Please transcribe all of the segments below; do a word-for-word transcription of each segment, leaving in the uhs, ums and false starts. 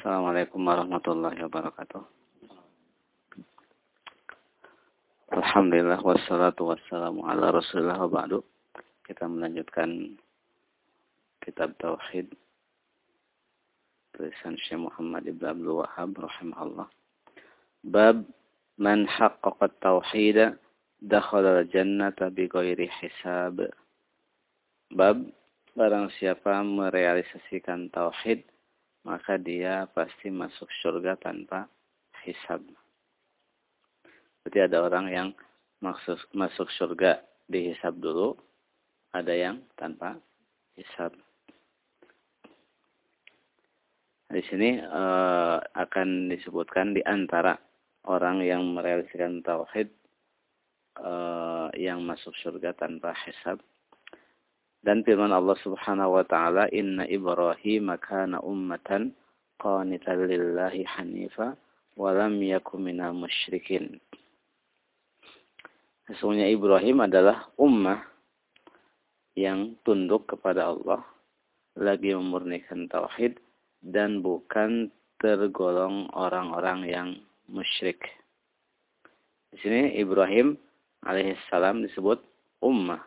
Assalamualaikum warahmatullahi wabarakatuh. Alhamdulillah wassalatu wassalamu ala Rasulillah wa ba'du. Kita melanjutkan kitab tauhid tulisan Syekh Muhammad Ibn Abdul Wahhab rahimahullah. Bab man haqqaqa tauhid dakhala al-jannata bighairi hisab. Bab barang siapa merealisasikan tauhid maka dia pasti masuk surga tanpa hisab. Berarti ada orang yang masuk, masuk surga dihisab dulu, ada yang tanpa hisab. Di sini eh, akan disebutkan di antara orang yang merealisasikan tauhid eh, yang masuk surga tanpa hisab. Dan firman Allah Subhanahu wa taala, "Inna Ibrahim kana ummatan qanitan lillahi hanifa wa lam yakun minal musyrikin." Sesungguhnya Ibrahim adalah ummah yang tunduk kepada Allah, lagi memurnikan tauhid dan bukan tergolong orang-orang yang musyrik. Di sini Ibrahim alaihissalam disebut ummah.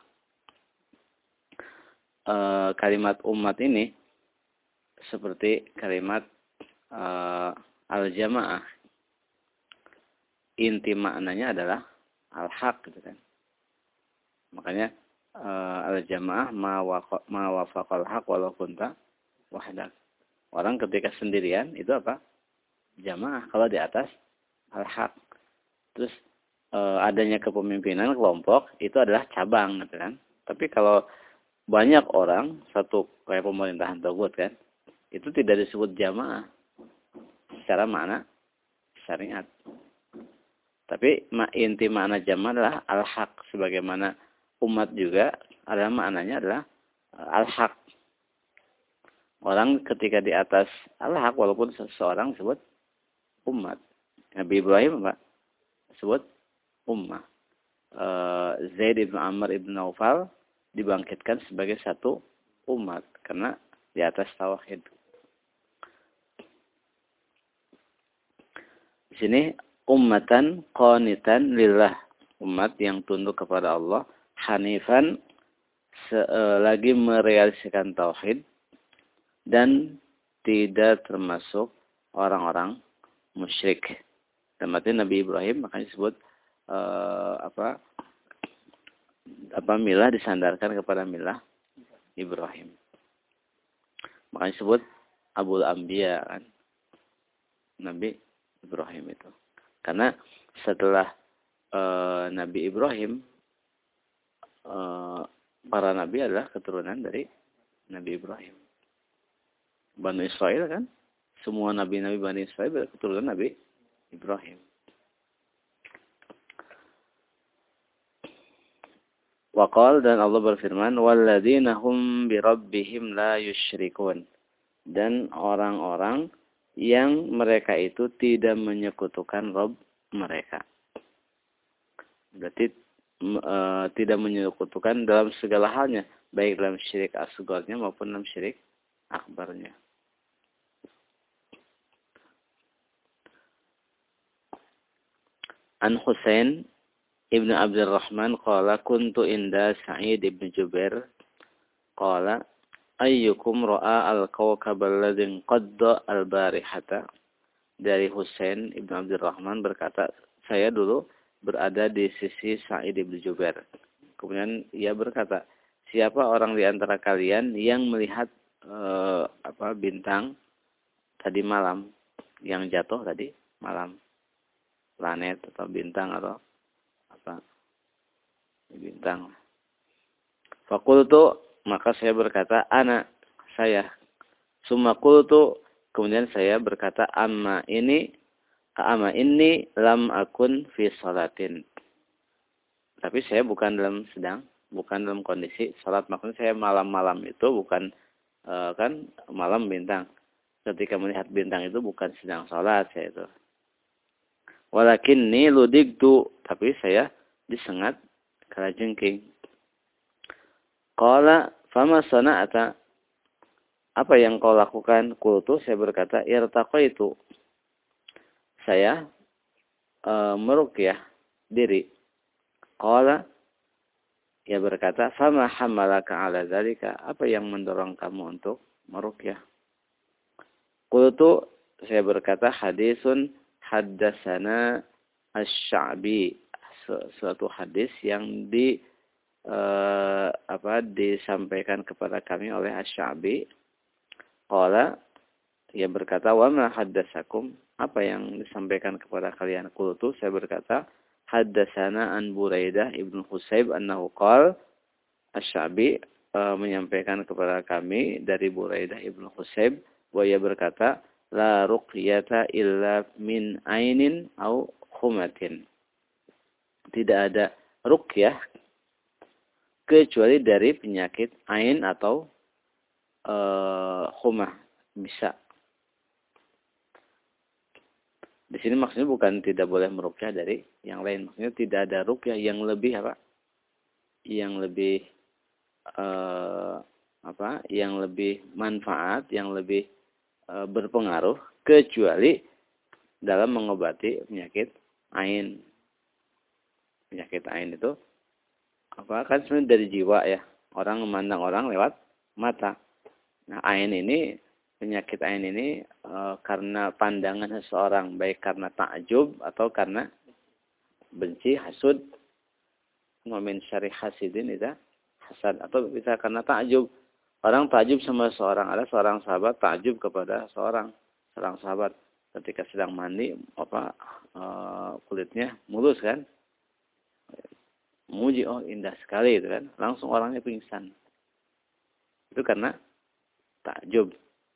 E, kalimat umat ini seperti kalimat e, al-jamaah. Inti maknanya adalah al-haq gitu kan. Makanya e, al-jamaah ma wafaqal haq walau kunta wahdak. Orang ketika sendirian itu apa? Jamaah kalau di atas al-haq. Terus e, adanya kepemimpinan kelompok itu adalah cabang gitu kan. Tapi kalau banyak orang, satu kayak pemerintahan togut kan, itu tidak disebut jamaah secara makna syariat. Tapi inti makna jamaah adalah al-haq. Sebagaimana umat juga adalah maknanya adalah al-haq. Orang ketika di atas al-haq, walaupun seseorang disebut umat. Nabi Ibrahim apa? Disebut ummah. Zaid ibn Amr ibn Naufal dibangkitkan sebagai satu umat karena di atas tauhid. Di sini ummatan qanitan lillah, umat yang tunduk kepada Allah, hanifan se lagi merealisasikan tauhid dan tidak termasuk orang-orang musyrik. Dan artinya Nabi Ibrahim makanya disebut uh, apa apa milah disandarkan kepada milah Ibrahim. Makanya disebut Abul Anbiya kan, Nabi Ibrahim itu. Karena setelah uh, Nabi Ibrahim, uh, para nabi adalah keturunan dari Nabi Ibrahim. Bani Israel kan, semua nabi-nabi Bani Israel adalah keturunan Nabi Ibrahim. Waqal, dan Allah berfirman, walladzina hum birabbihim la yusyrikun. Dan orang-orang yang mereka itu tidak menyekutukan Rabb mereka. Berarti e, tidak menyekutukan dalam segala halnya, baik dalam syirik asgharnya maupun dalam syirik akbarnya. An Husain Ibnu Abdurrahman qala kuntu inda Sa'id ibn Jubair qala ayyukum ra'a al-kawkab alladhi qadda al-barihata. Dari Husain Ibnu Abdurrahman berkata, saya dulu berada di sisi Sa'id ibn Jubair. Kemudian ia berkata, siapa orang di antara kalian yang melihat uh, apa bintang tadi malam, yang jatuh tadi malam, planet atau bintang atau apa bintang. Fakultu, maka saya berkata, ana, saya. Summa qultu, kemudian saya berkata, amma ini, amma ini lam akun fi salatin. Tapi saya bukan dalam sedang, bukan dalam kondisi salat. Maksudnya saya malam-malam itu bukan e, kan malam bintang. Ketika melihat bintang itu bukan sedang salat saya itu. Walakinni ludigtu, tapi saya disengat kalajengking. Qala fama sana'ata, apa yang kau lakukan? Qultu, saya berkata, irtaqaitu. Saya e, meruqyah diri. Qala, ia berkata, fama hamalaka ala dzalika? Apa yang mendorong kamu untuk meruqyah? Qultu, saya berkata, hadisun haddatsana asy-Sya'bi. Suatu hadis yang di eh, apa disampaikan kepada kami oleh asy-Sya'bi. Qala, ia berkata, wa ma haddatsakum? Apa yang disampaikan kepada kalian? Qultu, saya berkata, haddatsana an Buraidah ibnu Husayb annahu qala, asy-Sya'bi e, menyampaikan kepada kami dari Buraidah ibnu Husayb bahwa ia berkata, la ruqyata illa min ainin au khumatin. Tidak ada ruqyah kecuali dari penyakit ain atau e, khumah. Bisa. Di sini maksudnya bukan tidak boleh meruqyah dari yang lain. Maksudnya tidak ada ruqyah yang lebih apa? Yang lebih eh, apa? Yang lebih manfaat, yang lebih eh, berpengaruh kecuali dalam mengobati penyakit ain. Penyakit ain itu apa? Kan sebenarnya dari jiwa ya. Orang memandang orang lewat mata. Nah, ain ini penyakit ain ini e, karena pandangan seseorang, baik karena takjub atau karena benci, hasud, min syarri hasidin itu hasad, atau bisa karena takjub. Orang takjub sama seorang, ada seorang sahabat takjub kepada seorang seorang sahabat ketika sedang mandi, apa e, kulitnya mulus kan, muji, oh indah sekali itu kan, langsung orangnya pingsan. Itu karena takjub.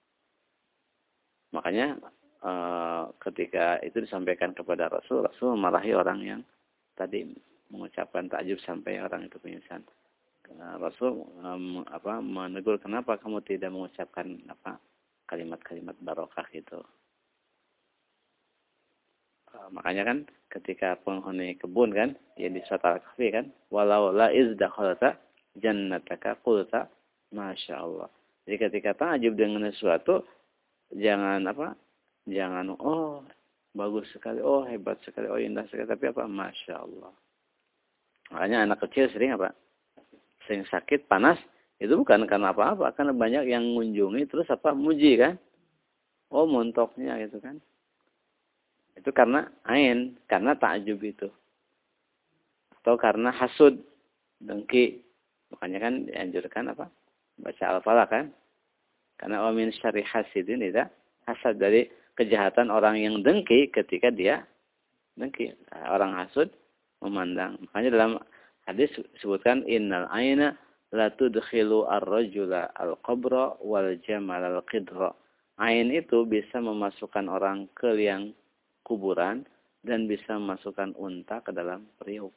Makanya e, ketika itu disampaikan kepada Rasul, Rasul memarahi orang yang tadi mengucapkan takjub sampai orang itu pingsan. Rasul e, apa menegur, kenapa kamu tidak mengucapkan apa kalimat-kalimat barokah itu. E, makanya kan ketika penghuni kebun kan, yang di surat Al-Kahfi kan, walau la izdakhalta jannataka qulta masyaallah. Jadi ketika takjub dengan sesuatu, jangan apa? Jangan oh bagus sekali, oh hebat sekali, oh indah sekali, tapi apa? Masya Allah. Makanya anak kecil sering apa? Sering sakit, panas, itu bukan karena apa-apa, karena banyak yang mengunjungi terus apa? Muji kan? Oh montoknya gitu kan? Itu karena ain, karena takjub itu, atau karena hasud, dengki. Makanya kan dianjurkan apa? Baca Al-Falaq kan? Karena wa min syarri hasidin itu hasad, dari kejahatan orang yang dengki ketika dia dengki. Orang hasud memandang. Makanya dalam hadis disebutkan innal aina la tudkhilu ar-rajula al-qabra wal jamal al-qidra. Ain itu bisa memasukkan orang ke liang kuburan dan bisa memasukkan unta ke dalam periuk.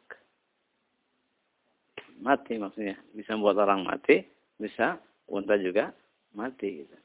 Mati maksudnya. Bisa membuat orang mati, bisa unta juga mati gitu.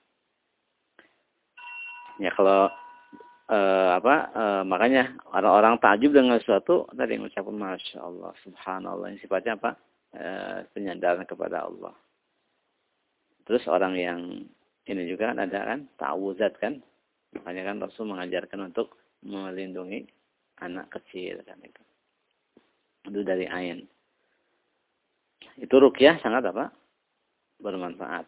Ya kalau e, apa e, makanya orang-orang takjub dengan sesuatu tadi mengucapkan masya Allah, subhanallah, yang sifatnya apa? E, penyandaran kepada Allah. Terus orang yang ini juga kan ada kan ta'awuzat kan, makanya kan Rasul mengajarkan untuk melindungi anak kecil kan itu. Itu dari ain. Itu ruqyah sangat apa? Bermanfaat.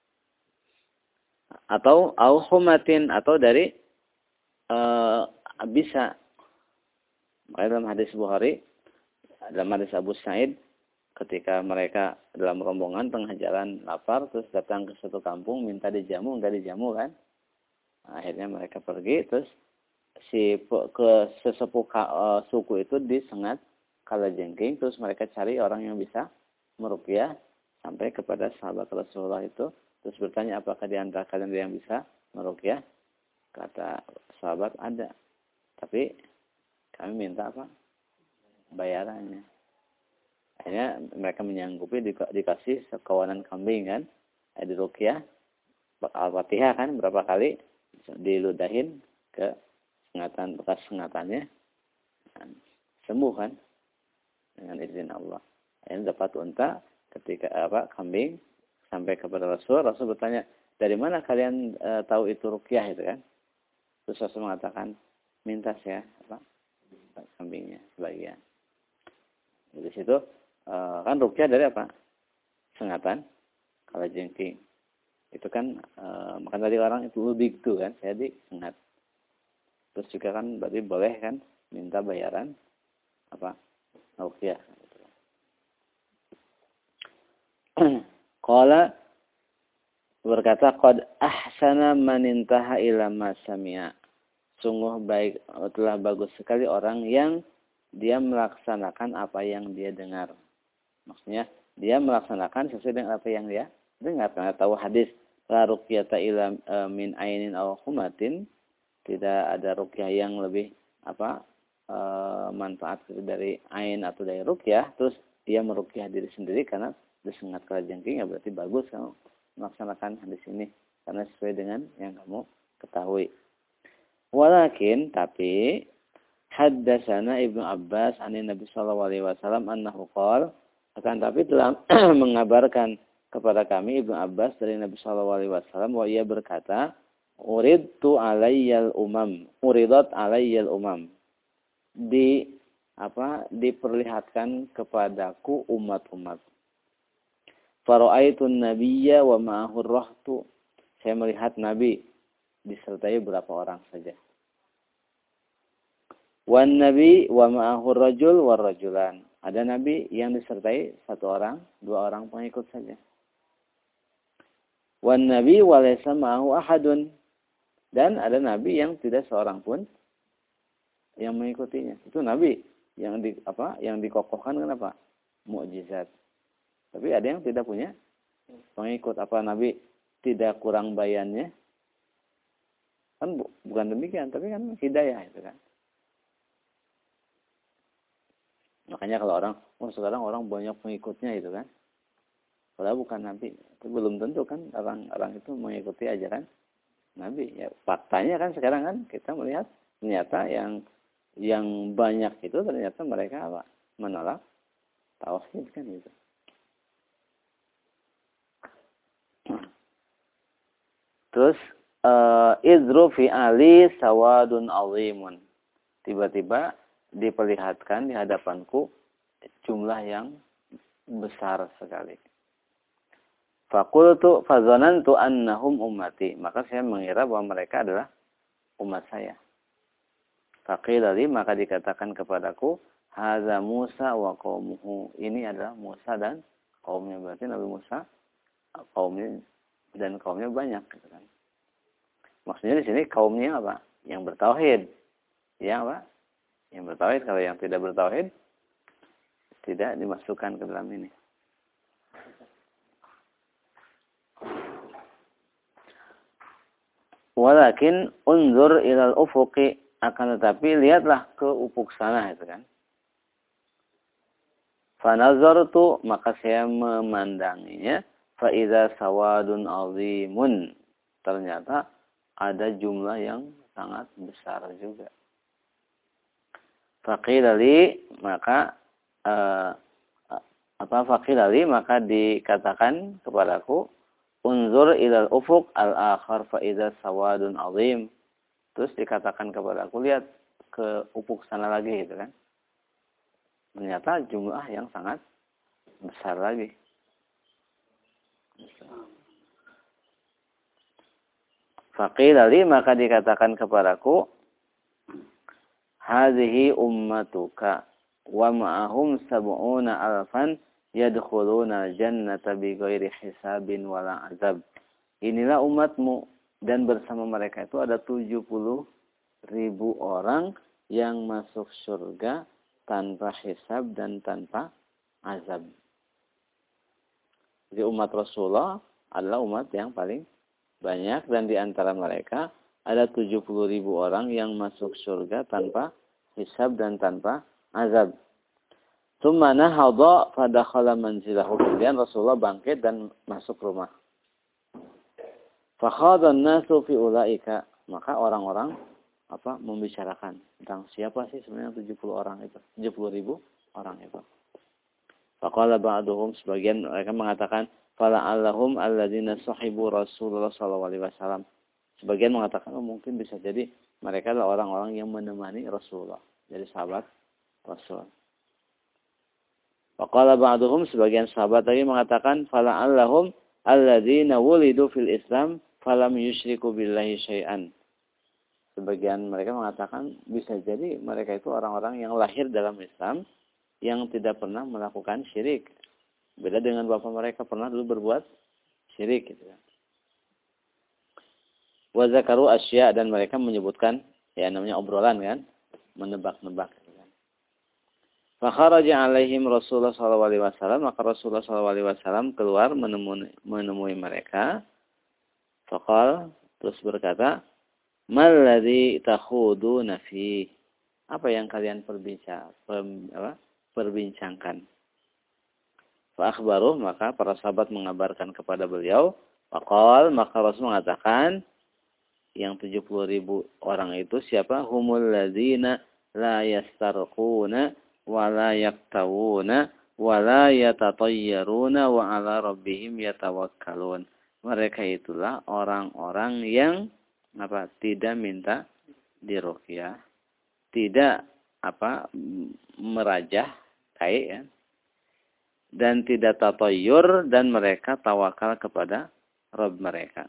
Atau auhumatin, atau dari e, bisa. Makanya dalam hadis Bukhari, dalam hadis Abu Sa'id, ketika mereka dalam rombongan tengah jalan lapar, terus datang ke suatu kampung minta dijamu, enggak dijamu kan? Akhirnya mereka pergi, terus si ke sesepuh uh, suku itu disengat kalajengking, terus mereka cari orang yang bisa meruqyah sampai kepada sahabat Rasulullah itu. Terus bertanya, apakah di antara kalian yang bisa meruqyah? Kata sahabat, ada. Tapi kami minta apa? Bayarannya. Akhirnya mereka menyanggupi di, dikasih sekawanan kambing kan. Di ruqyah. Al-Fatihah kan berapa kali diludahin ke sengatan, bekas sengatannya. Dan sembuh kan. Dengan izin Allah. Akhirnya dapat unta ketika apa kambing sampai kepada Rasul. Rasul bertanya, dari mana kalian e, tahu itu ruqyah itu kan? Terus Rasul mengatakan, minta saya apa? Kambingnya sebagian. Di situ e, kan ruqyah dari apa? Sengatan, kalajengking. Itu kan e, makan tadi orang itu lebih itu kan, jadi sengat. Terus juga kan berarti boleh kan minta bayaran apa? Ruqyah. Qala berkata qad ahsana man intaha ila ma sami'a. Sungguh baik, telah bagus sekali orang yang dia melaksanakan apa yang dia dengar. Maksudnya dia melaksanakan sesuai dengan apa yang dia dengar. Karena tahu hadis la ruqyata ila e, min ainin aw humatin, tidak ada ruqyah yang lebih apa e, manfaat dari ain atau dari ruqyah. Terus dia meruqyah diri sendiri karena disengat kalajengking, ya berarti bagus kamu melaksanakan hadis ini karena sesuai dengan yang kamu ketahui. Walakin tapi haddatsana Ibnu Abbas an Nabi sallallahu alaihi wasallam annahu qala, akan tapi telah mengabarkan kepada kami Ibnu Abbas dari Nabi sallallahu alaihi wasallam, wa ia berkata, uridtu alayyal umam, uridat alayyal umam. Di apa diperlihatkan kepadaku umat-umat. Fara'aitun nabiyya wa ma'ahur rahtu. Saya melihat Nabi disertai berapa orang saja. Wan nabi wa ma'ahur rajul war rajulan. Ada Nabi yang disertai satu orang, dua orang pengikut saja. Wan nabi wa laysa ma'ahu ahadun. Dan ada Nabi yang tidak seorang pun yang mengikutinya. Itu Nabi yang di apa? Yang dikokohkan kenapa? Mukjizat. Tapi ada yang tidak punya pengikut. Apa Nabi tidak kurang bayannya? Kan bu, bukan demikian, tapi kan hidayah itu kan. Makanya kalau orang, oh sekarang orang banyak pengikutnya itu kan. Padahal bukan Nabi. Itu belum tentu kan orang-orang itu mengikuti ajaran Nabi. Ya, faktanya kan sekarang kan kita melihat ternyata yang yang banyak itu ternyata mereka apa? Menolak tauhid kan itu. Terus uh, idru fi ali sawadun azimun. Tiba-tiba diperlihatkan di hadapanku jumlah yang besar sekali. Faqultu fazanantu annahum ummati. Maka saya mengira bahwa mereka adalah umat saya. Faqila li, maka dikatakan kepadaku, hadza Musa wa qaumuhu. Ini adalah Musa dan kaumnya. Berarti Nabi Musa kaumnya dan kaumnya banyak gitu kan. Maksudnya di sini kaumnya apa? Yang bertauhid. Ya apa? Yang bertauhid. Kalau yang tidak bertauhid tidak dimasukkan ke dalam ini. Walakin unzur ilal ufuqi, akan tetapi lihatlah ke ufuk sana itu kan. Fanazartu, maka saya memandanginya. Fa'idha sawadun azimun. Ternyata ada jumlah yang sangat besar juga. Faqilali, maka uh, apa faqilali, maka dikatakan kepadaku, unzur ilal ufuq al-akhar fa'idha sawadun azim. Terus dikatakan kepadaku, lihat ke ufuk sana lagi gitu kan. Ternyata jumlah yang sangat besar lagi. Faqila li, maka dikatakan kepadaku, hadhihi ummatuka wa ma'ahum sab'una alfan yadkhuluna jannata bighairi hisabin wala azab. Inilah umatmu, dan bersama mereka itu ada tujuh puluh ribu orang yang masuk surga tanpa hisab dan tanpa azab. Jadi umat Rasulullah adalah umat yang paling banyak, dan di antara mereka ada tujuh puluh ribu orang yang masuk surga tanpa hisab dan tanpa azab. Tsumma nahadha fadakhala manzilahu. Kemudian Rasulullah bangkit dan masuk rumah. Fakhadhan nasu fi ulaika. Maka orang-orang apa membicarakan tentang siapa sih sebenarnya tujuh puluh orang itu, tujuh puluh ribu orang itu. Faqala ba'duhum, sebagian mereka mengatakan, fala'allahum alladzina sahibu Rasulullah sallallahu alaihi wasallam. Sebagian mengatakan oh, mungkin bisa jadi mereka adalah orang-orang yang menemani Rasulullah, jadi sahabat Rasul. Waqala ba'duhum, sebagian sahabat lagi mengatakan fala'allahum alladzina wulidu fil Islam falam yusyriku billahi syai'an. Sebagian mereka mengatakan bisa jadi mereka itu orang-orang yang lahir dalam Islam yang tidak pernah melakukan syirik. Beda dengan bapak mereka pernah dulu berbuat syirik gitu kan. Wa zakaru asya, dan mereka menyebutkan ya namanya obrolan kan, menebak-nebak gitu kan. Fa kharaja alaihim Rasulullah sallallahu alaihi wasallam, maka Rasulullah sallallahu alaihi wasallam keluar menemui menemui mereka. Faqal, terus berkata, "Mal ladzi takhuduna fi?" Apa yang kalian perbincang apa? perbincangkan? Fa akhbaruh, maka para sahabat mengabarkan kepada beliau. Faqal, maka Rasul mengatakan, yang tujuh puluh ribu orang itu siapa? Humul ladzina la yastarquna wa la yaktawuna wa la yatatayyaruna wa ala rabbihim yatawakkalun. Mereka itulah orang-orang yang apa? Tidak minta diruqyah, tidak apa? merajah kai ya. Dan tidak tatayyur, dan mereka tawakal kepada Rabb mereka.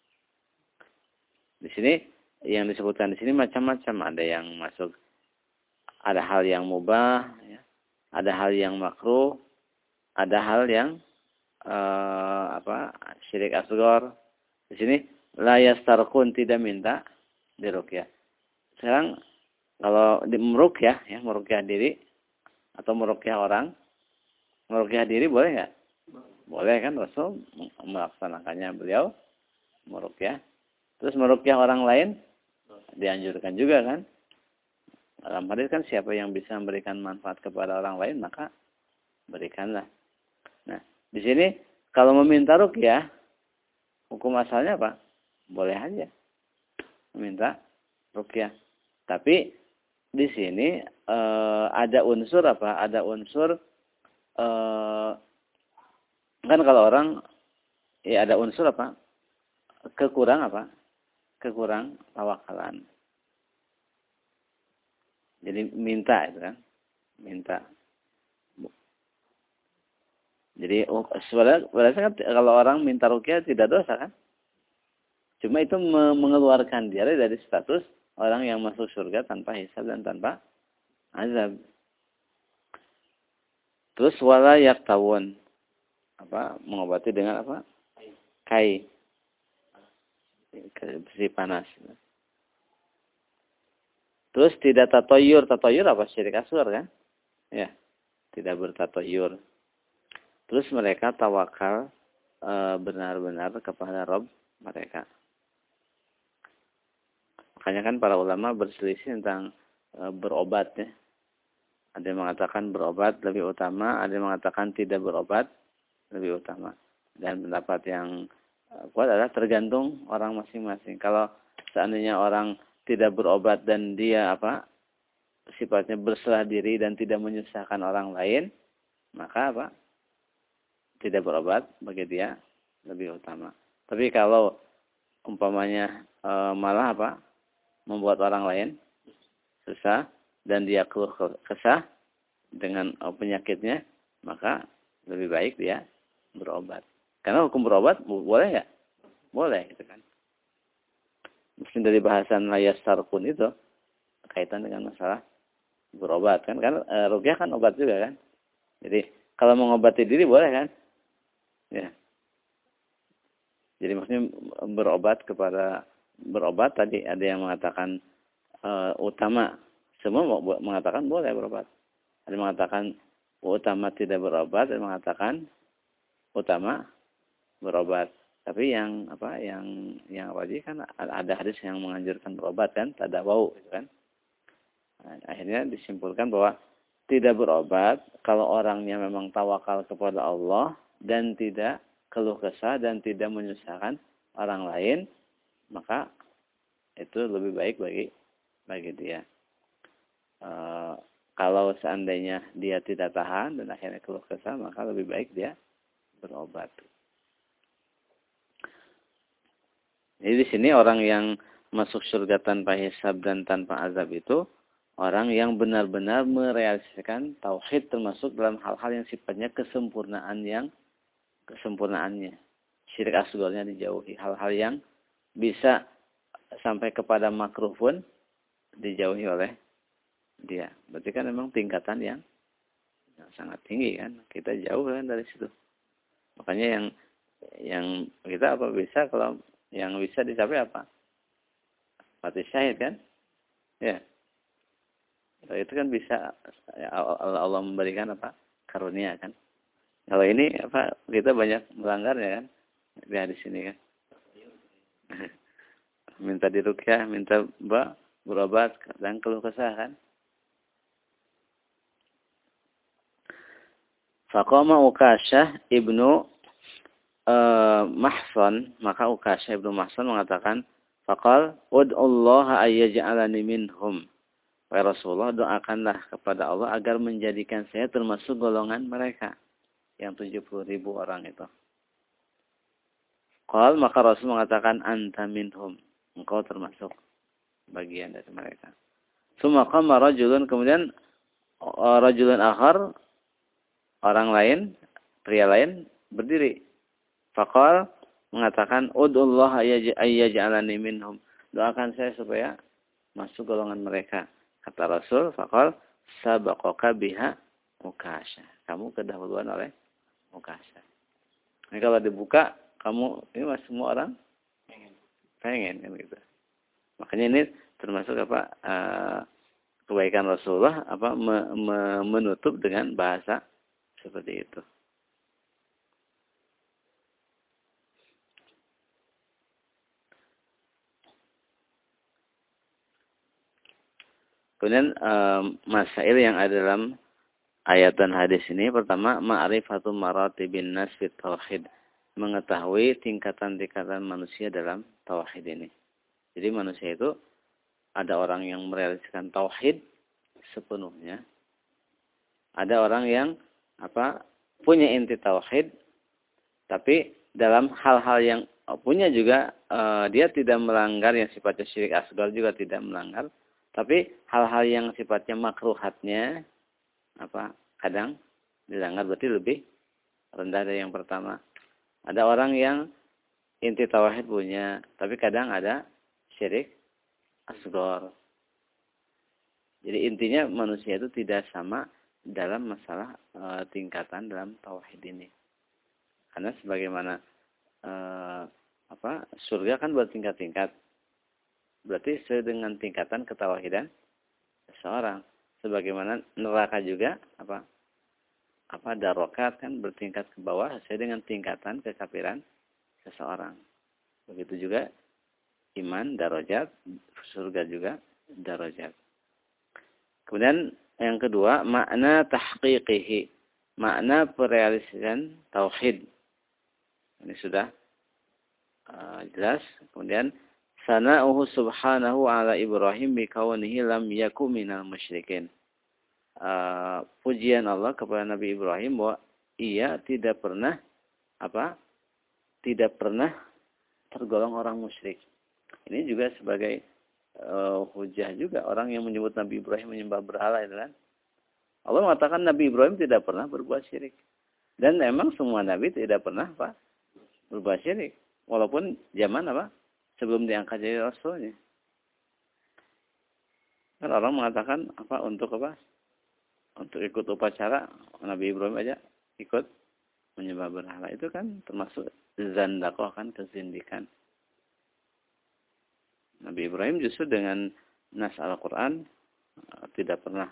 Di sini yang disebutkan di sini macam-macam, ada yang masuk, ada hal yang mubah, ya. Ada hal yang makruh, ada hal yang uh, apa syirik asghar. Di sini la yastarqun, tidak minta diruqyah. Sekarang kalau di meruqyah ya, meruqyah diri atau meruqyah orang, meruqyah diri boleh nggak? Boleh kan, Rasul melaksanakannya beliau meruqyah. Terus meruqyah orang lain dianjurkan juga kan. Dalam hadis kan siapa yang bisa memberikan manfaat kepada orang lain maka berikanlah. Nah, di sini kalau meminta ruqyah, hukum asalnya apa? Boleh aja meminta ruqyah. Tapi di sini e, ada unsur apa? Ada unsur e, kan kalau orang ya ada unsur apa? Kekurang apa? Kekurang tawakalan. Jadi minta itu kan, minta. Jadi oh, sebenarnya kan kalau orang minta ruqyah tidak dosa kan? Cuma itu mengeluarkan dia dari status orang yang masuk surga tanpa hisab dan tanpa azab. Terus wala yaktawun, apa? Mengobati dengan apa? Kai. Besi panas. Terus tidak tatoyur. Tatoyur apa? Syirik asghar kan? Ya. Tidak bertatoyur. Terus mereka tawakal benar-benar e, kepada Rabb mereka. Makanya kan para ulama berselisih tentang e, berobat ya. Ada yang mengatakan berobat lebih utama, ada yang mengatakan tidak berobat lebih utama. Dan pendapat yang kuat adalah tergantung orang masing-masing. Kalau seandainya orang tidak berobat dan dia apa sifatnya berserah diri dan tidak menyusahkan orang lain, maka apa? Tidak berobat bagi dia lebih utama. Tapi kalau umpamanya e, malah apa? Membuat orang lain susah dan dia keluh kesah dengan e, penyakitnya, maka lebih baik dia berobat. Karena hukum berobat boleh nggak? Boleh gitu kan. Mungkin dari bahasan layas sarkun itu kaitan dengan masalah berobat kan, kan e, ruqyah kan obat juga kan. Jadi kalau mengobati diri boleh kan, ya. Jadi maksudnya berobat kepada berobat tadi ada yang mengatakan e, utama, semua mengatakan boleh berobat. Ada yang mengatakan utama tidak berobat, ada yang mengatakan utama berobat. Tapi yang apa yang yang wajib kan ada hadis yang menganjurkan berobat kan, tadawau gitu kan. Nah, akhirnya disimpulkan bahwa tidak berobat kalau orangnya memang tawakal kepada Allah dan tidak keluh kesah dan tidak menyusahkan orang lain, maka itu lebih baik bagi bagi dia. E, kalau seandainya dia tidak tahan dan akhirnya keluh kesah, maka lebih baik dia berobat. Jadi di sini orang yang masuk surga tanpa hisab dan tanpa azab itu orang yang benar-benar merealisasikan tauhid termasuk dalam hal-hal yang sifatnya kesempurnaan yang kesempurnaannya. Syirik asgharnya dijauhi. Hal-hal yang bisa sampai kepada makruh pun dijauhi oleh dia. Berarti kan memang tingkatan yang, yang sangat tinggi kan. Kita jauh kan dari situ. Makanya yang yang kita apa bisa kalau yang bisa dicapai apa? Mati syahid kan? Ya. Kalau itu kan bisa Allah memberikan apa? Karunia kan. Kalau ini apa? Kita banyak melanggarnya kan? Lihat di sini kan. Minta diruqyah, minta ba, berobat dan keluh kesah kan. Faqama Ukasyah ibnu Uh, Mahsan, maka Ukasyah ibnu Mahsan mengatakan, faqal ud'ullaha ayyaj'alani minhum. Wahai Rasulullah, doakanlah kepada Allah agar menjadikan saya termasuk golongan mereka yang tujuh puluh ribu orang itu. Qal, maka Rasul mengatakan anta minhum, engkau termasuk bagian dari mereka. Tsumma qama rajulun, kemudian uh, rajulun akhar, orang lain, pria lain berdiri. Faqal mengatakan ud'ullah ayyaj'alani minhum. Doakan saya supaya masuk golongan mereka. Kata Rasul, faqal sabaqaka biha Ukasyah. Kamu kedahuluan oleh Ukasyah. Ini kalau dibuka, kamu ini mas semua orang pengen, pengen kan gitu. Makanya ini termasuk apa uh, kebaikan Rasulullah apa me, me, menutup dengan bahasa seperti itu. Kemudian um, masail yang ada dalam ayat dan hadis ini, pertama ma'rifatul maratibin nas fit tauhid, mengetahui tingkatan-tingkatan manusia dalam tauhid ini. Jadi manusia itu ada orang yang merealisasikan tauhid sepenuhnya, ada orang yang apa punya inti tauhid, tapi dalam hal-hal yang punya juga uh, dia tidak melanggar yang sifatnya syirik asghar juga tidak melanggar. Tapi hal-hal yang sifatnya makruhatnya apa kadang dilanggar, berarti lebih rendah dari yang pertama. Ada orang yang inti tauhid punya, tapi kadang ada syirik asghar. Jadi intinya manusia itu tidak sama dalam masalah e, tingkatan dalam tauhid ini. Karena sebagaimana e, apa surga kan bertingkat-tingkat. Berarti sesuai dengan tingkatan ketauhidan seseorang. Sebagaimana neraka juga apa apa darokat kan bertingkat ke bawah sesuai dengan tingkatan kekafiran seseorang. Begitu juga iman darajat, surga juga darajat. Kemudian yang kedua makna tahqiqihi, makna perealisasian tauhid. Ini sudah uh, jelas. Kemudian sana'uhu subhanahu ala Ibrahim bikaunihi lam yaku minal musyrikin. Uh, pujian Allah kepada Nabi Ibrahim bahwa ia tidak pernah apa? Tidak pernah tergolong orang musyrik. Ini juga sebagai uh, hujah juga orang yang menyebut Nabi Ibrahim menyembah berhala itu kan. Allah mengatakan Nabi Ibrahim tidak pernah berbuat syirik. Dan memang semua nabi tidak pernah apa? Berbuat syirik. Walaupun zaman apa? Sebelum diangkat jadi rasulnya. Kan orang mengatakan apa untuk apa? Untuk ikut upacara Nabi Ibrahim aja ikut menyembah berhala. Itu kan termasuk zandakoh kan, kezindikan. Nabi Ibrahim justru dengan nas Al-Quran tidak pernah.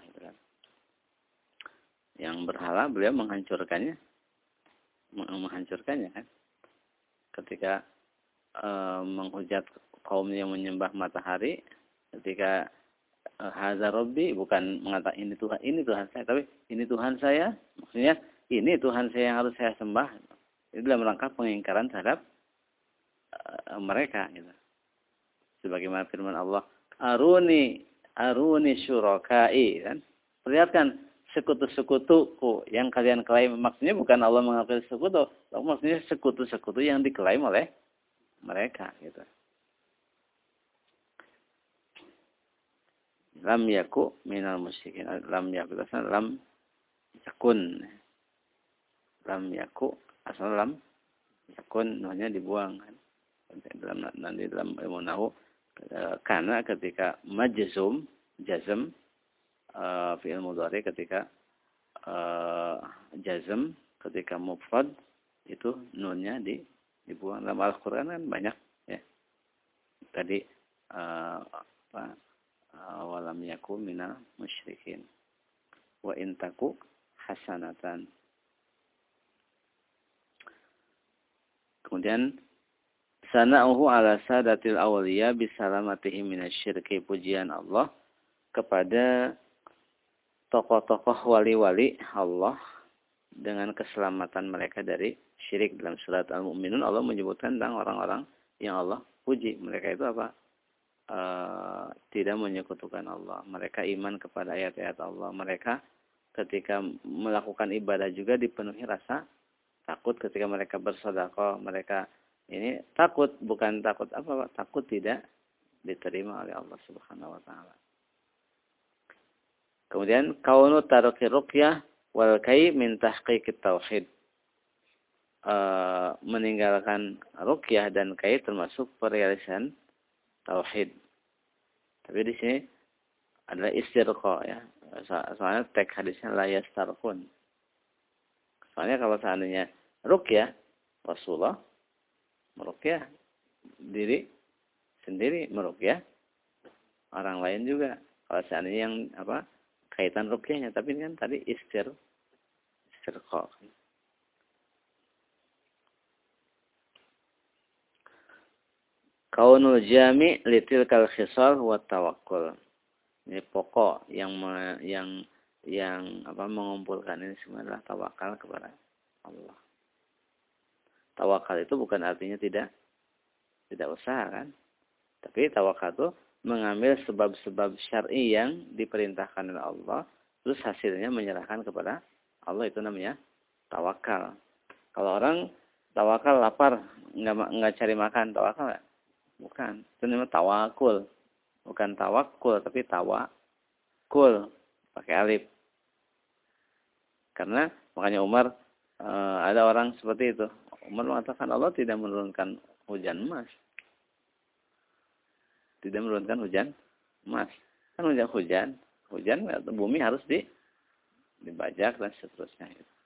Yang berhala beliau menghancurkannya. Menghancurkannya kan. Ketika Uh, menghujat kaum yang menyembah matahari, ketika uh, hadza rabbi, bukan mengatakan ini Tuhan, ini Tuhan saya, tapi ini Tuhan saya, maksudnya ini Tuhan saya yang harus saya sembah. Itu dalam rangka pengingkaran terhadap uh, mereka gitu. Sebagaimana firman Allah, aruni aruni syurakai, kan? Perlihatkan sekutu-sekutuku yang kalian klaim. Maksudnya bukan Allah mengakui sekutu, tapi maksudnya sekutu-sekutu yang diklaim oleh mereka gitu. Lam yaku minal musyrikin. Lam yaku asal lam yakun. Lam yaku asal lam yakun, nunnya dibuang kan. Dalam nanti dalam ilmu nahwu, karena ketika majzum, jazm uh, fi'il mudhari ketika uh, jazm ketika mufrad itu nunnya di dibuang. Dalam Al-Qur'an kan banyak ya. Tadi uh, apa uh, walam yaku minal musyrikin. Wa in taku hasanatan. Kemudian sana'uhu ala sadatil awliya bisalamatihim minasyirki, pujian Allah kepada tokoh-tokoh wali-wali Allah dengan keselamatan mereka dari syirik. Dalam surat Al-Mu'minun Allah menyebutkan tentang orang-orang yang Allah puji. Mereka itu apa? E, tidak menyekutukan Allah. Mereka iman kepada ayat-ayat Allah. Mereka ketika melakukan ibadah juga dipenuhi rasa takut. Ketika mereka bersedekah, mereka ini takut, bukan takut apa, takut tidak diterima oleh Allah Subhanahu wa taala. Kemudian kaunu taruki ruqyah wal kai min tahqiqit tauhid. E, meninggalkan ruqyah dan kai termasuk perealisasian tauhid. Tapi di sini adalah istirqa ya. Soalnya teks hadisnya la yastarqun. Soalnya kalau seandainya ruqyah, Rasulullah meruqyah diri sendiri, meruqyah orang lain juga. Kalau seandainya yang apa kaitan ruqyahnya, tapi ini kan tadi istir istirqa. Kaunul jami' litilkal khisal wa tawakkul. Ini pokok yang me, yang yang apa mengumpulkan ini semua adalah tawakal kepada Allah. Tawakal itu bukan artinya tidak tidak usaha kan? Tapi tawakal itu mengambil sebab-sebab syar'i yang diperintahkan oleh Allah, terus hasilnya menyerahkan kepada Allah, itu namanya tawakal. Kalau orang tawakal lapar, nggak nggak cari makan, tawakal nggak? Bukan. Itu namanya tawakul. Bukan tawakul, tapi tawakul. Pakai alif. Karena makanya Umar e, ada orang seperti itu. Umar mengatakan Allah tidak menurunkan hujan emas. Tidak menurunkan hujan emas. Kan hujan hujan, hujan bumi harus di dibajak dan seterusnya.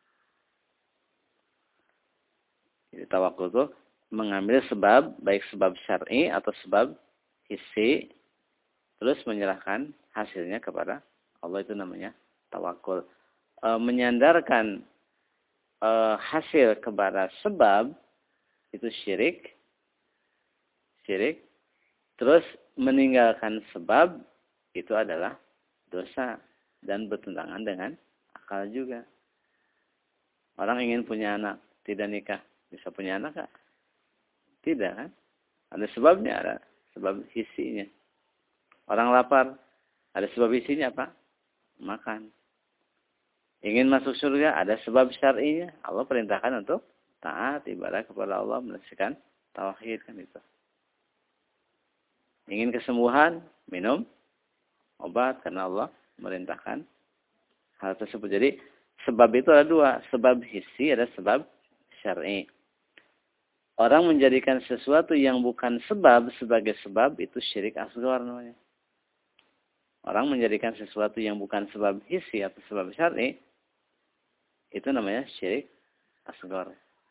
Jadi tawakul itu mengambil sebab, baik sebab syar'i atau sebab hissi, terus menyerahkan hasilnya kepada Allah, itu namanya tawakul. E, menyandarkan e, hasil kepada sebab itu syirik, syirik. Terus meninggalkan sebab itu adalah dosa dan bertentangan dengan akal juga. Orang ingin punya anak, tidak nikah, bisa punya anak gak? Tidak kan? Ada sebabnya, ada sebab hisinya. Orang lapar, ada sebab hisinya apa? Makan. Ingin masuk surga, ada sebab syar'inya. Allah perintahkan untuk taat, ibadah kepada Allah, menunaikan tauhid kan itu. Ingin kesembuhan, minum obat karena Allah merintahkan hal tersebut. Jadi sebab itu ada dua, sebab hissi, ada sebab syar'i. Orang menjadikan sesuatu yang bukan sebab sebagai sebab, itu syirik asghar namanya. Orang menjadikan sesuatu yang bukan sebab hissi atau sebab syar'i, itu namanya syirik asghar.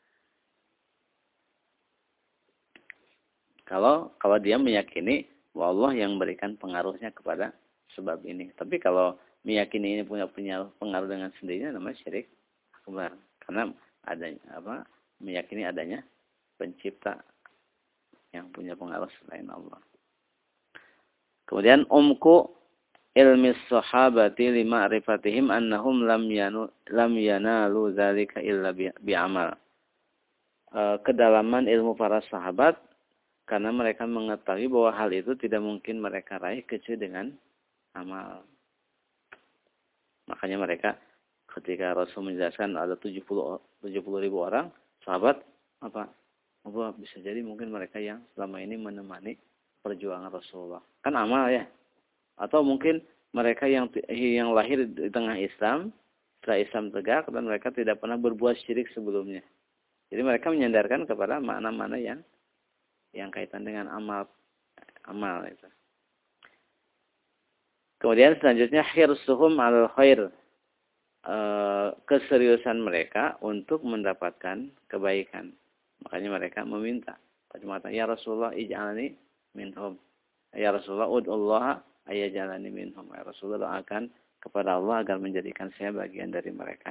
Kalau kalau dia meyakini bahwa Allah yang memberikan pengaruhnya kepada sebab ini. Tapi kalau meyakini ini punya punya pengaruh dengan sendirinya, namanya syirik akbar. Karena adanya apa? Meyakini adanya pencipta yang punya pengaruh selain Allah. Kemudian umku ilmi sahabati lima'rifatihim annahum lam yanu lam yanalu dzalika illa bi'amal. E, kedalaman ilmu para sahabat karena mereka mengetahui bahwa hal itu tidak mungkin mereka raih kecuali dengan amal. Makanya mereka ketika Rasul menjelaskan ada tujuh puluh ribu orang, sahabat apa? Apa bisa jadi mungkin mereka yang selama ini menemani perjuangan Rasulullah. Kan amal ya. Atau mungkin mereka yang yang lahir di tengah Islam, setelah Islam tegak dan mereka tidak pernah berbuat syirik sebelumnya. Jadi mereka menyandarkan kepada makna-makna yang yang kaitan dengan amal amal itu. Kemudian selanjutnya hirsuhum al khair. E, keseriusan mereka untuk mendapatkan kebaikan. Makanya mereka meminta. Pada ya Rasulullah ij'alni minhum. Ya Rasulullah ud'ullaha ayaj'alani minhum. Ya Rasulullah doakan kepada Allah agar menjadikan saya bagian dari mereka.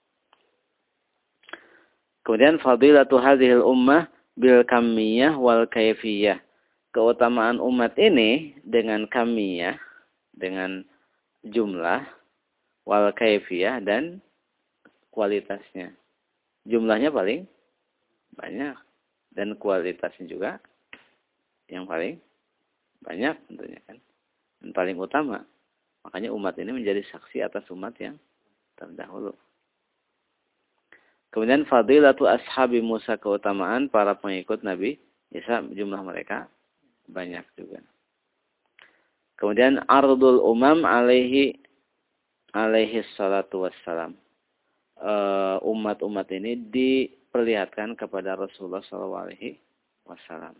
Kemudian fadilatu hadhil ummah bil kamiyah wal kaifiyah. Keutamaan umat ini dengan kamiyah, dengan jumlah, wal kaifiyah dan kualitasnya. Jumlahnya paling banyak dan kualitasnya juga yang paling banyak tentunya kan. Dan paling utama. Makanya umat ini menjadi saksi atas umat yang terdahulu. Kemudian fadilatu ashabi Musa, keutamaan para pengikut Nabi Isa, jumlah mereka banyak juga. Kemudian ardul umam alaihi alaihi salatu wassalam. Uh, umat-umat ini diperlihatkan kepada Rasulullah shallallahu alaihi wasallam.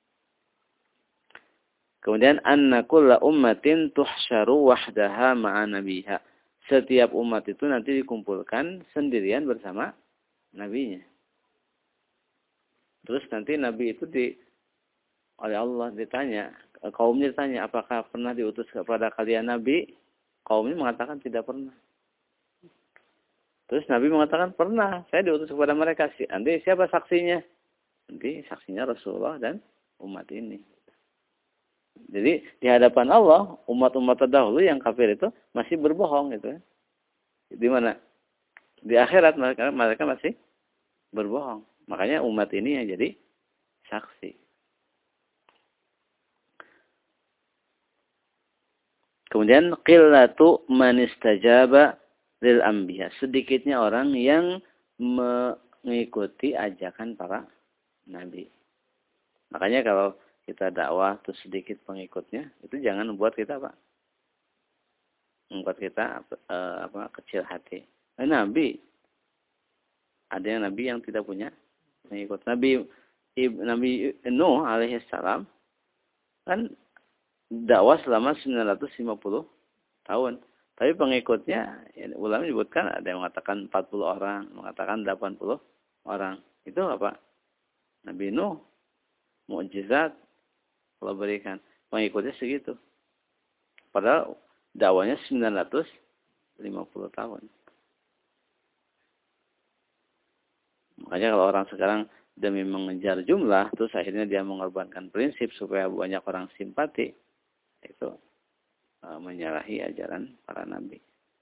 Kemudian anna kulla ummatin tuhsyaru wahdaha ma'a nabiha. Setiap umat itu nanti dikumpulkan sendirian bersama nabinya. Terus nanti nabi itu di oleh Allah ditanya, kaumnya ditanya, apakah pernah diutus kepada kalian nabi? Kaumnya mengatakan tidak pernah. Terus Nabi mengatakan pernah, saya diutus kepada mereka. Nanti siapa saksinya? Nanti saksinya Rasulullah dan umat ini. Jadi di hadapan Allah, umat-umat terdahulu yang kafir itu masih berbohong gitu. Di mana? Di akhirat mereka, mereka masih berbohong. Makanya umat ini yang jadi saksi. Kemudian qillatu man istajaba lil anbiya. Sedikitnya orang yang mengikuti ajakan para nabi. Makanya kalau kita dakwah terus sedikit pengikutnya, itu jangan membuat kita apa? Membuat kita eh, apa kecil hati. Eh, nabi ada yang nabi yang tidak punya pengikut. Nabi Nabi Nuh alaihi salam kan dakwah selama sembilan ratus lima puluh tahun. Tapi pengikutnya, ya, ulama menyebutkan ada yang mengatakan empat puluh orang, mengatakan delapan puluh orang. Itu apa? Nabi Nuh, mukjizat Allah berikan. Pengikutnya segitu. Padahal dakwanya sembilan ratus lima puluh tahun. Makanya kalau orang sekarang demi mengejar jumlah, terus akhirnya dia mengorbankan prinsip supaya banyak orang simpati. Itu uh, menyalahi ajaran para nabi.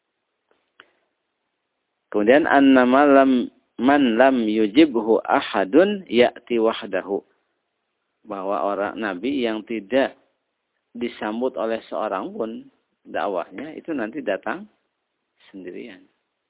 Kemudian annama lam man lam yujibhu ahadun ya'ti wahdahu. Bahwa orang nabi yang tidak disambut oleh seorang pun dakwahnya itu nanti datang sendirian.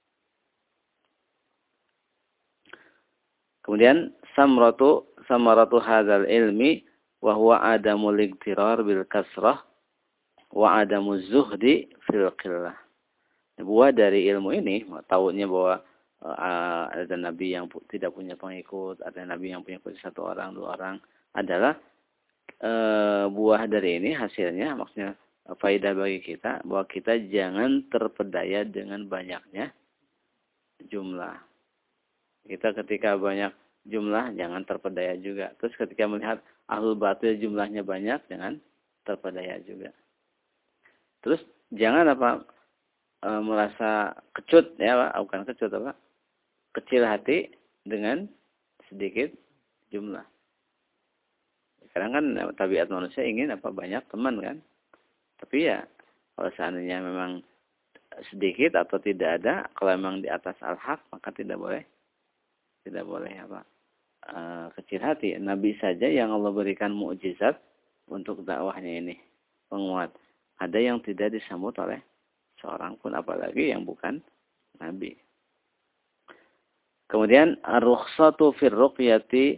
Kemudian samratu samaratu hadzal ilmi wa huwa adamul igtirar bil kasrah wa adamu zuhdi fil qillah. Buah dari ilmu ini, tahunya bahwa uh, ada nabi yang tidak punya pengikut, ada nabi yang punya pengikut satu orang, dua orang, adalah uh, buah dari ini hasilnya, maksudnya uh, faedah bagi kita, bahwa kita jangan terpedaya dengan banyaknya jumlah. Kita ketika banyak jumlah, jangan terpedaya juga. Terus ketika melihat ahlul batil jumlahnya banyak, jangan terpedaya juga. Terus jangan apa e, merasa kecut ya Pak, bukan kecut apa? Kecil hati dengan sedikit jumlah. Sekarang kan tabiat manusia ingin apa banyak teman kan? Tapi ya kalau seandainya memang sedikit atau tidak ada, kalau memang di atas al-haq maka tidak boleh tidak boleh apa? E, kecil hati. Nabi saja yang Allah berikan mukjizat untuk dakwahnya ini penguat. Ada yang tidak disambut oleh seorang pun, apalagi yang bukan nabi. Kemudian ar-rukhsatu fir ruqyati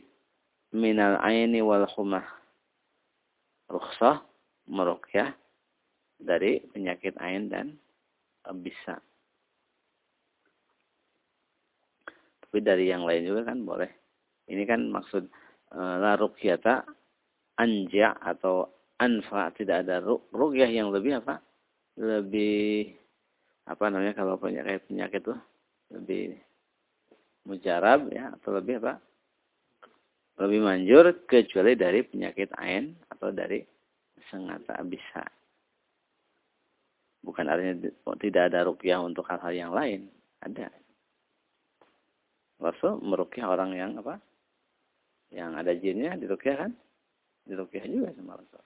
minal aini wal humah. Rukhsah meruqyah dari penyakit ain dan bisa. Tapi dari yang lain juga kan boleh. Ini kan maksud e, la ruqyata anja atau anfa, tidak ada ruqyah yang lebih apa? Lebih apa namanya kalau penyakit penyakit tuh lebih mujarab ya atau lebih apa? Lebih manjur kecuali dari penyakit ain atau dari sengata bisa. Bukan artinya tidak ada ruqyah untuk hal-hal yang lain, ada. Rasul meruqyah orang yang apa? Yang ada jinnya diruqyah kan? Diruqyah juga sama Rasul.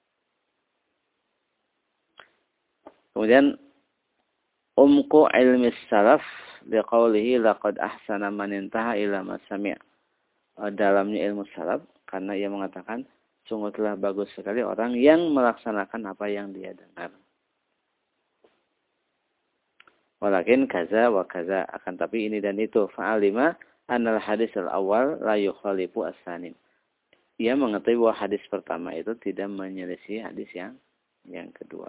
Kemudian umku ilmi salaf liqaulihi laqad ahsana man intaha ila ma sami'. Dalamnya ilmu salaf karena ia mengatakan sungguh telah bagus sekali orang yang melaksanakan apa yang dia dengar. Walakin kaza wa kaza, akan tapi ini dan itu. Fa'alima annal hadis al-awwal la yukhalifu as-sani. Ia mengetahui bahwa hadis pertama itu tidak menyelisih hadis yang yang kedua.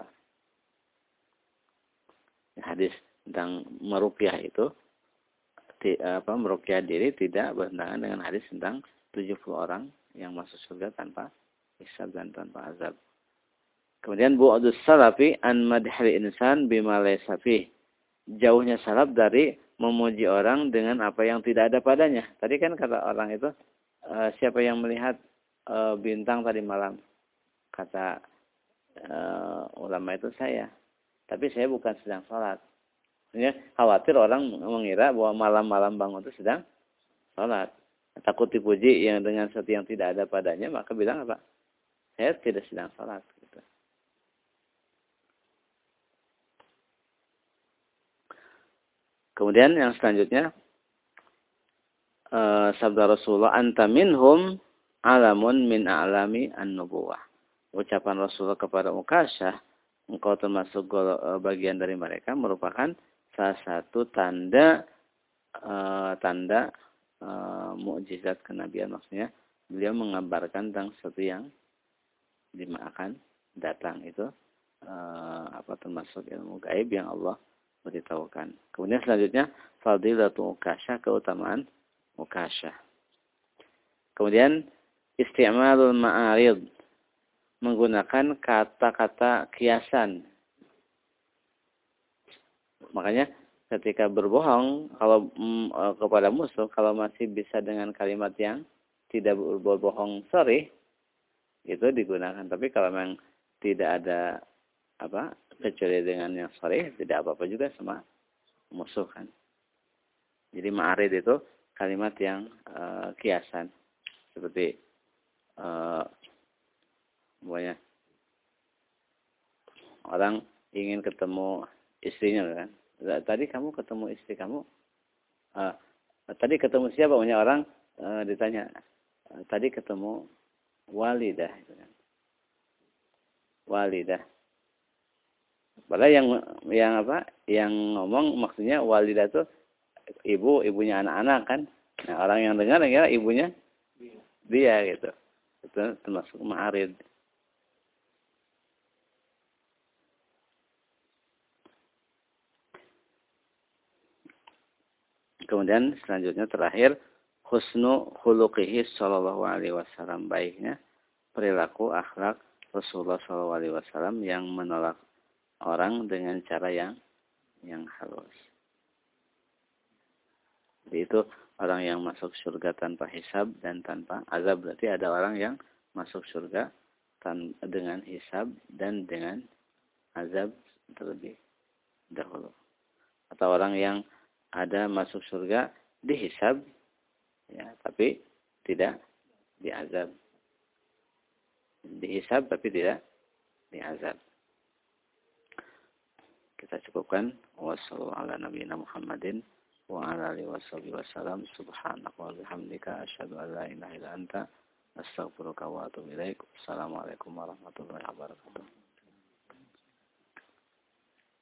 Hadis tentang meruqyah itu apa meruqyah diri tidak bertentangan dengan hadis tentang tujuh puluh orang yang masuk surga tanpa hisab dan tanpa azab. Kemudian bu'dus salafi an madhil insan bima laysa fihi. Jauhnya salaf dari memuji orang dengan apa yang tidak ada padanya. Tadi kan kata orang itu, e, siapa yang melihat e, bintang tadi malam? Kata e, ulama itu saya. Tapi saya bukan sedang sholat. Maksudnya khawatir orang mengira bahwa malam-malam bangun itu sedang sholat. Takut dipuji yang dengan sesuatu yang tidak ada padanya, maka bilang apa? Saya tidak sedang sholat. Gitu. Kemudian yang selanjutnya uh, sabda Rasulullah anta minhum alamun min a'lami an-nubuwah. Ucapan Rasulullah kepada Ukasyah, engkau termasuk uh, bagian dari mereka, merupakan salah satu tanda uh, tanda uh, mukjizat kenabian. Maksudnya beliau mengabarkan tentang sesuatu yang akan datang itu uh, apa termasuk ilmu gaib yang Allah beritahukan. Kemudian selanjutnya fadilatu Ukasyah, keutamaan Ukasyah. Kemudian isti'malul ma'arid, menggunakan kata-kata kiasan. Makanya ketika berbohong kalau mm, kepada musuh, kalau masih bisa dengan kalimat yang tidak berbohong sorry, itu digunakan. Tapi kalau memang tidak ada apa kecuali dengan yang sharih, tidak apa-apa juga sama musuh kan. Jadi ma'arid itu kalimat yang uh, kiasan. Seperti uh, banyak orang ingin ketemu istrinya kan. Tadi kamu ketemu istri kamu. Uh, tadi ketemu siapa? Banyak orang uh, ditanya. Uh, tadi ketemu walidah. Gitu kan. Walidah. Padahal yang yang apa? Yang ngomong maksudnya walidah itu ibu, ibunya anak-anak kan. Nah, orang yang dengar ya ibunya dia gitu. Itu termasuk ma'arid. Kemudian selanjutnya terakhir husnu khuluqihi sallallahu alaihi wasallam, baiknya perilaku akhlak Rasulullah sallallahu alaihi wasallam yang menolak orang dengan cara yang yang halus. Jadi itu orang yang masuk surga tanpa hisab dan tanpa azab. Berarti ada orang yang masuk surga dengan hisab dan dengan azab terlebih dahulu. Atau orang yang ada masuk surga dihisab, ya, tapi tidak diazab. Dihisab tapi tidak diazab. Kita cukupkan. Wassalamualaikum warahmatullahi wabarakatuh. Wa ala alihi wasallam. Subhanaka wa bihamdika asyhadu an la ilaha illa anta astaghfiruka wa atubu ilaik. Assalamualaikum warahmatullahi wabarakatuh.